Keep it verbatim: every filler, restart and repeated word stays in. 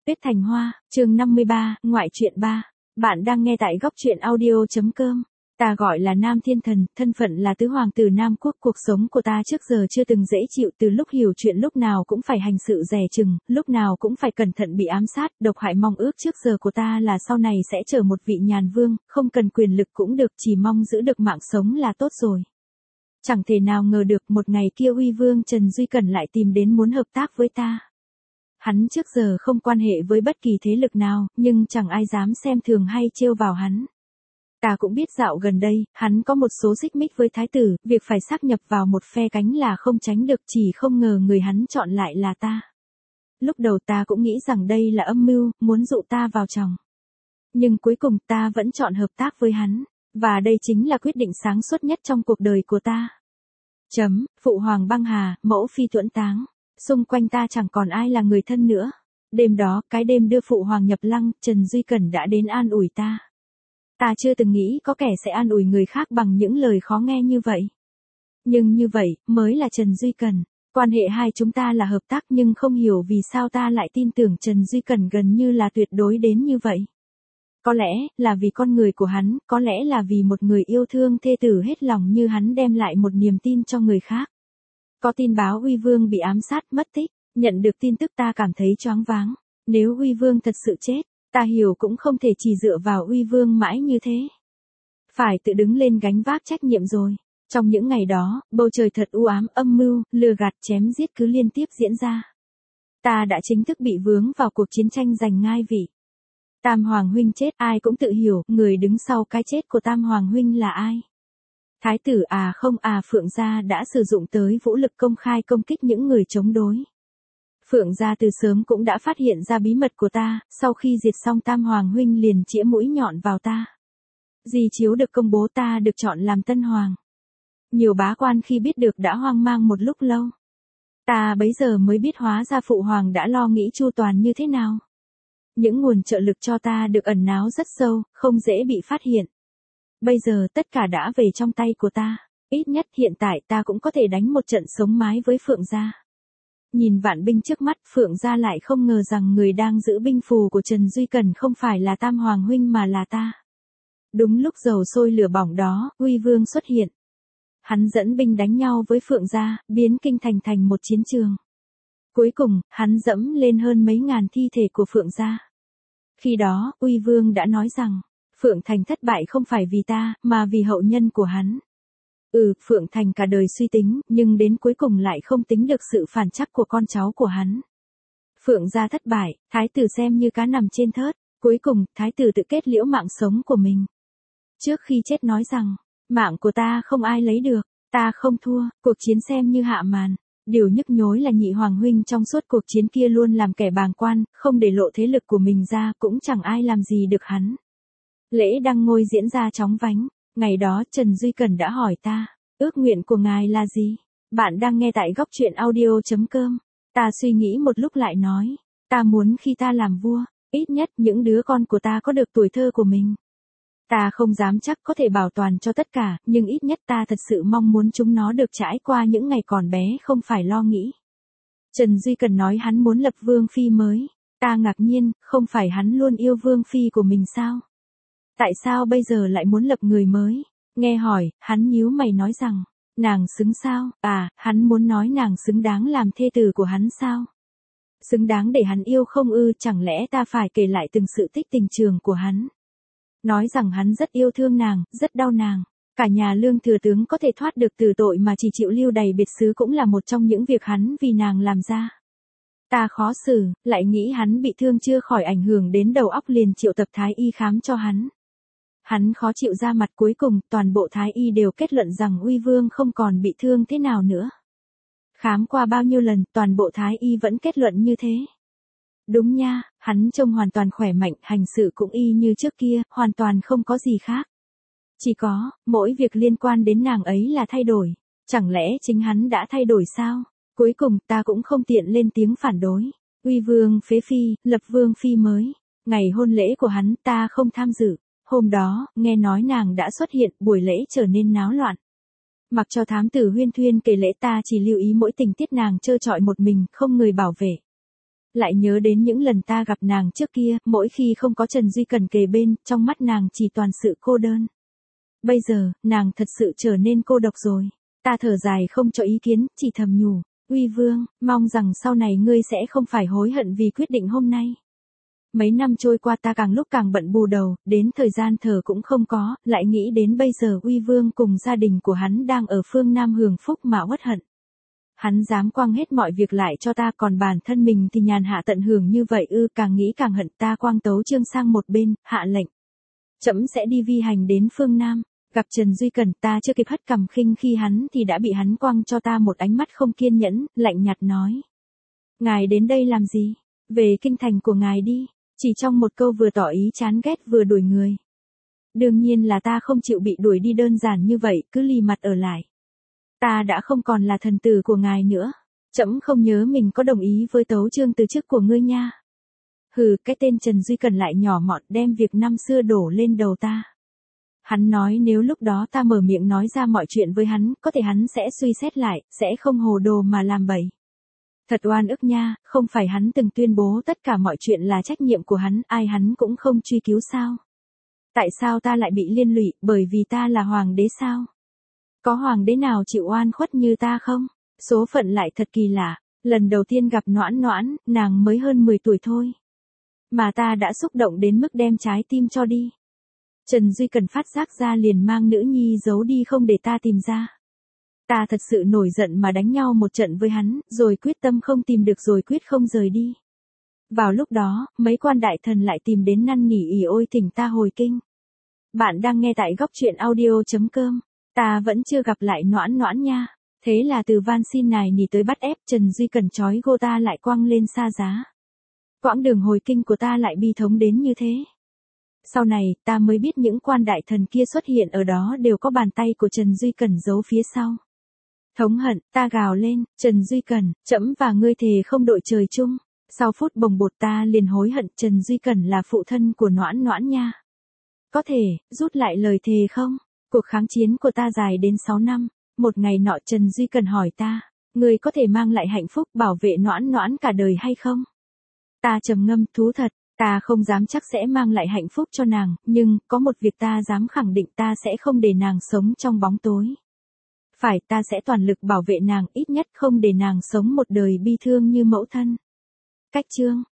Tuyết Thành Hoa, chương năm mươi ba, ngoại truyện ba. Bạn đang nghe tại góc truyện audio.com. Ta gọi là Nam Thiên Thần, thân phận là tứ hoàng tử Nam Quốc. Cuộc sống của ta trước giờ chưa từng dễ chịu, từ lúc hiểu chuyện lúc nào cũng phải hành sự dè chừng, lúc nào cũng phải cẩn thận bị ám sát, độc hại. Mong ước trước giờ của ta là sau này sẽ trở một vị nhàn vương, không cần quyền lực cũng được, chỉ mong giữ được mạng sống là tốt rồi. Chẳng thể nào ngờ được một ngày kia Uy Vương Trần Duy Cẩn lại tìm đến muốn hợp tác với ta. Hắn trước giờ không quan hệ với bất kỳ thế lực nào, nhưng chẳng ai dám xem thường hay trêu vào hắn. Ta cũng biết dạo gần đây, hắn có một số xích mích với thái tử, việc phải sáp nhập vào một phe cánh là không tránh được, chỉ không ngờ người hắn chọn lại là ta. Lúc đầu ta cũng nghĩ rằng đây là âm mưu, muốn dụ ta vào chồng. Nhưng cuối cùng ta vẫn chọn hợp tác với hắn, và đây chính là quyết định sáng suốt nhất trong cuộc đời của ta. Chấm, Phụ Hoàng băng hà, mẫu phi tuẫn táng. Xung quanh ta chẳng còn ai là người thân nữa. Đêm đó, cái đêm đưa Phụ Hoàng nhập lăng, Trần Duy Cẩn đã đến an ủi ta. Ta chưa từng nghĩ có kẻ sẽ an ủi người khác bằng những lời khó nghe như vậy. Nhưng như vậy, mới là Trần Duy Cẩn. Quan hệ hai chúng ta là hợp tác, nhưng không hiểu vì sao ta lại tin tưởng Trần Duy Cẩn gần như là tuyệt đối đến như vậy. Có lẽ, là vì con người của hắn, có lẽ là vì một người yêu thương thê tử hết lòng như hắn đem lại một niềm tin cho người khác. Có tin báo Uy Vương bị ám sát mất tích, nhận được tin tức ta cảm thấy choáng váng. Nếu Uy Vương thật sự chết, ta hiểu cũng không thể chỉ dựa vào Uy Vương mãi như thế. Phải tự đứng lên gánh vác trách nhiệm rồi. Trong những ngày đó, bầu trời thật u ám, âm mưu, lừa gạt, chém giết cứ liên tiếp diễn ra. Ta đã chính thức bị vướng vào cuộc chiến tranh giành ngai vị. Tam Hoàng huynh chết, ai cũng tự hiểu, người đứng sau cái chết của Tam Hoàng huynh là ai. Thái tử à không à Phượng gia đã sử dụng tới vũ lực công khai công kích những người chống đối. Phượng gia từ sớm cũng đã phát hiện ra bí mật của ta, sau khi diệt xong Tam Hoàng huynh liền chĩa mũi nhọn vào ta. Di chiếu được công bố ta được chọn làm tân hoàng. Nhiều bá quan khi biết được đã hoang mang một lúc lâu. Ta bấy giờ mới biết hóa ra Phụ Hoàng đã lo nghĩ chu toàn như thế nào. Những nguồn trợ lực cho ta được ẩn náu rất sâu, không dễ bị phát hiện. Bây giờ tất cả đã về trong tay của ta, ít nhất hiện tại ta cũng có thể đánh một trận sống mái với Phượng gia. Nhìn vạn binh trước mắt, Phượng gia lại không ngờ rằng người đang giữ binh phù của Trần Duy Cẩn không phải là Tam Hoàng huynh mà là ta. Đúng lúc dầu sôi lửa bỏng đó, Uy Vương xuất hiện. Hắn dẫn binh đánh nhau với Phượng gia, biến kinh thành thành một chiến trường. Cuối cùng, hắn dẫm lên hơn mấy ngàn thi thể của Phượng gia. Khi đó, Uy Vương đã nói rằng, Phượng Thành thất bại không phải vì ta, mà vì hậu nhân của hắn. Ừ, Phượng Thành cả đời suy tính, nhưng đến cuối cùng lại không tính được sự phản trắc của con cháu của hắn. Phượng gia thất bại, thái tử xem như cá nằm trên thớt, cuối cùng, thái tử tự kết liễu mạng sống của mình. Trước khi chết nói rằng, mạng của ta không ai lấy được, ta không thua, cuộc chiến xem như hạ màn. Điều nhức nhối là nhị hoàng huynh trong suốt cuộc chiến kia luôn làm kẻ bàng quan, không để lộ thế lực của mình ra, cũng chẳng ai làm gì được hắn. Lễ đăng ngôi diễn ra chóng vánh, ngày đó Trần Duy Cẩn đã hỏi ta, ước nguyện của ngài là gì? Bạn đang nghe tại góc truyện audio.com. Ta suy nghĩ một lúc lại nói, ta muốn khi ta làm vua, ít nhất những đứa con của ta có được tuổi thơ của mình. Ta không dám chắc có thể bảo toàn cho tất cả, nhưng ít nhất ta thật sự mong muốn chúng nó được trải qua những ngày còn bé không phải lo nghĩ. Trần Duy Cẩn nói hắn muốn lập vương phi mới. Ta ngạc nhiên, không phải hắn luôn yêu vương phi của mình sao? Tại sao bây giờ lại muốn lập người mới? Nghe hỏi, hắn nhíu mày nói rằng, nàng xứng sao? À, hắn muốn nói nàng xứng đáng làm thê tử của hắn sao? Xứng đáng để hắn yêu không ư? Chẳng lẽ ta phải kể lại từng sự tích tình trường của hắn? Nói rằng hắn rất yêu thương nàng, rất đau nàng. Cả nhà Lương thừa tướng có thể thoát được từ tội mà chỉ chịu lưu đày biệt xứ cũng là một trong những việc hắn vì nàng làm ra. Ta khó xử, lại nghĩ hắn bị thương chưa khỏi ảnh hưởng đến đầu óc liền triệu tập thái y khám cho hắn. Hắn khó chịu ra mặt, cuối cùng toàn bộ thái y đều kết luận rằng Uy Vương không còn bị thương thế nào nữa. Khám qua bao nhiêu lần, toàn bộ thái y vẫn kết luận như thế. Đúng nha, hắn trông hoàn toàn khỏe mạnh, hành sự cũng y như trước kia, hoàn toàn không có gì khác. Chỉ có, mỗi việc liên quan đến nàng ấy là thay đổi. Chẳng lẽ chính hắn đã thay đổi sao? Cuối cùng, ta cũng không tiện lên tiếng phản đối. Uy Vương phế phi, lập vương phi mới. Ngày hôn lễ của hắn ta không tham dự. Hôm đó, nghe nói nàng đã xuất hiện, buổi lễ trở nên náo loạn. Mặc cho thám tử Huyên Thuyên kể lễ ta chỉ lưu ý mỗi tình tiết nàng trơ trọi một mình, không người bảo vệ. Lại nhớ đến những lần ta gặp nàng trước kia, mỗi khi không có Trần Duy Cần kề bên, trong mắt nàng chỉ toàn sự cô đơn. Bây giờ, nàng thật sự trở nên cô độc rồi. Ta thở dài không cho ý kiến, chỉ thầm nhủ, Uy Vương, mong rằng sau này ngươi sẽ không phải hối hận vì quyết định hôm nay. Mấy năm trôi qua ta càng lúc càng bận bù đầu, đến thời gian thở cũng không có, lại nghĩ đến bây giờ Uy Vương cùng gia đình của hắn đang ở phương Nam hưởng phúc mà uất hận. Hắn dám quăng hết mọi việc lại cho ta, còn bản thân mình thì nhàn hạ tận hưởng như vậy ư, càng nghĩ càng hận. Ta quăng tấu chương sang một bên, hạ lệnh. Trẫm sẽ đi vi hành đến phương Nam, gặp Trần Duy Cần. Ta chưa kịp hất cằm khinh khi hắn thì đã bị hắn quăng cho ta một ánh mắt không kiên nhẫn, lạnh nhạt nói. Ngài đến đây làm gì? Về kinh thành của ngài đi. Chỉ trong một câu vừa tỏ ý chán ghét vừa đuổi người. Đương nhiên là ta không chịu bị đuổi đi đơn giản như vậy, cứ lì mặt ở lại. Ta đã không còn là thần tử của ngài nữa. Trẫm không nhớ mình có đồng ý với tấu chương từ chức của ngươi nha. Hừ, cái tên Trần Duy Cần lại nhỏ mọn đem việc năm xưa đổ lên đầu ta. Hắn nói nếu lúc đó ta mở miệng nói ra mọi chuyện với hắn, có thể hắn sẽ suy xét lại, sẽ không hồ đồ mà làm bậy. Thật oan ức nha, không phải hắn từng tuyên bố tất cả mọi chuyện là trách nhiệm của hắn, ai hắn cũng không truy cứu sao? Tại sao ta lại bị liên lụy, bởi vì ta là hoàng đế sao? Có hoàng đế nào chịu oan khuất như ta không? Số phận lại thật kỳ lạ, lần đầu tiên gặp Noãn Noãn, nàng mới hơn mười tuổi thôi. Mà ta đã xúc động đến mức đem trái tim cho đi. Trần Duy Cần phát giác ra liền mang nữ nhi giấu đi không để ta tìm ra. Ta thật sự nổi giận mà đánh nhau một trận với hắn, rồi quyết tâm không tìm được rồi quyết không rời đi. Vào lúc đó, mấy quan đại thần lại tìm đến năn nỉ ỉ ôi thỉnh ta hồi kinh. Bạn đang nghe tại góc truyện audio.com. Ta vẫn chưa gặp lại Noãn Noãn nha. Thế là từ van xin nài nỉ tới bắt ép, Trần Duy Cần trói gô ta lại quăng lên xa giá. Quãng đường hồi kinh của ta lại bi thống đến như thế. Sau này, ta mới biết những quan đại thần kia xuất hiện ở đó đều có bàn tay của Trần Duy Cần giấu phía sau. Thống hận, ta gào lên, Trần Duy Cần, trẫm và ngươi thề không đội trời chung. Sau phút bồng bột ta liền hối hận, Trần Duy Cần là phụ thân của Noãn Noãn nha. Có thể, rút lại lời thề không? Cuộc kháng chiến của ta dài đến sáu năm. Một ngày nọ Trần Duy Cần hỏi ta, ngươi có thể mang lại hạnh phúc bảo vệ Noãn Noãn cả đời hay không? Ta trầm ngâm, thú thật, ta không dám chắc sẽ mang lại hạnh phúc cho nàng, nhưng có một việc ta dám khẳng định, ta sẽ không để nàng sống trong bóng tối. Phải, ta sẽ toàn lực bảo vệ nàng, ít nhất không để nàng sống một đời bi thương như mẫu thân. Cách chương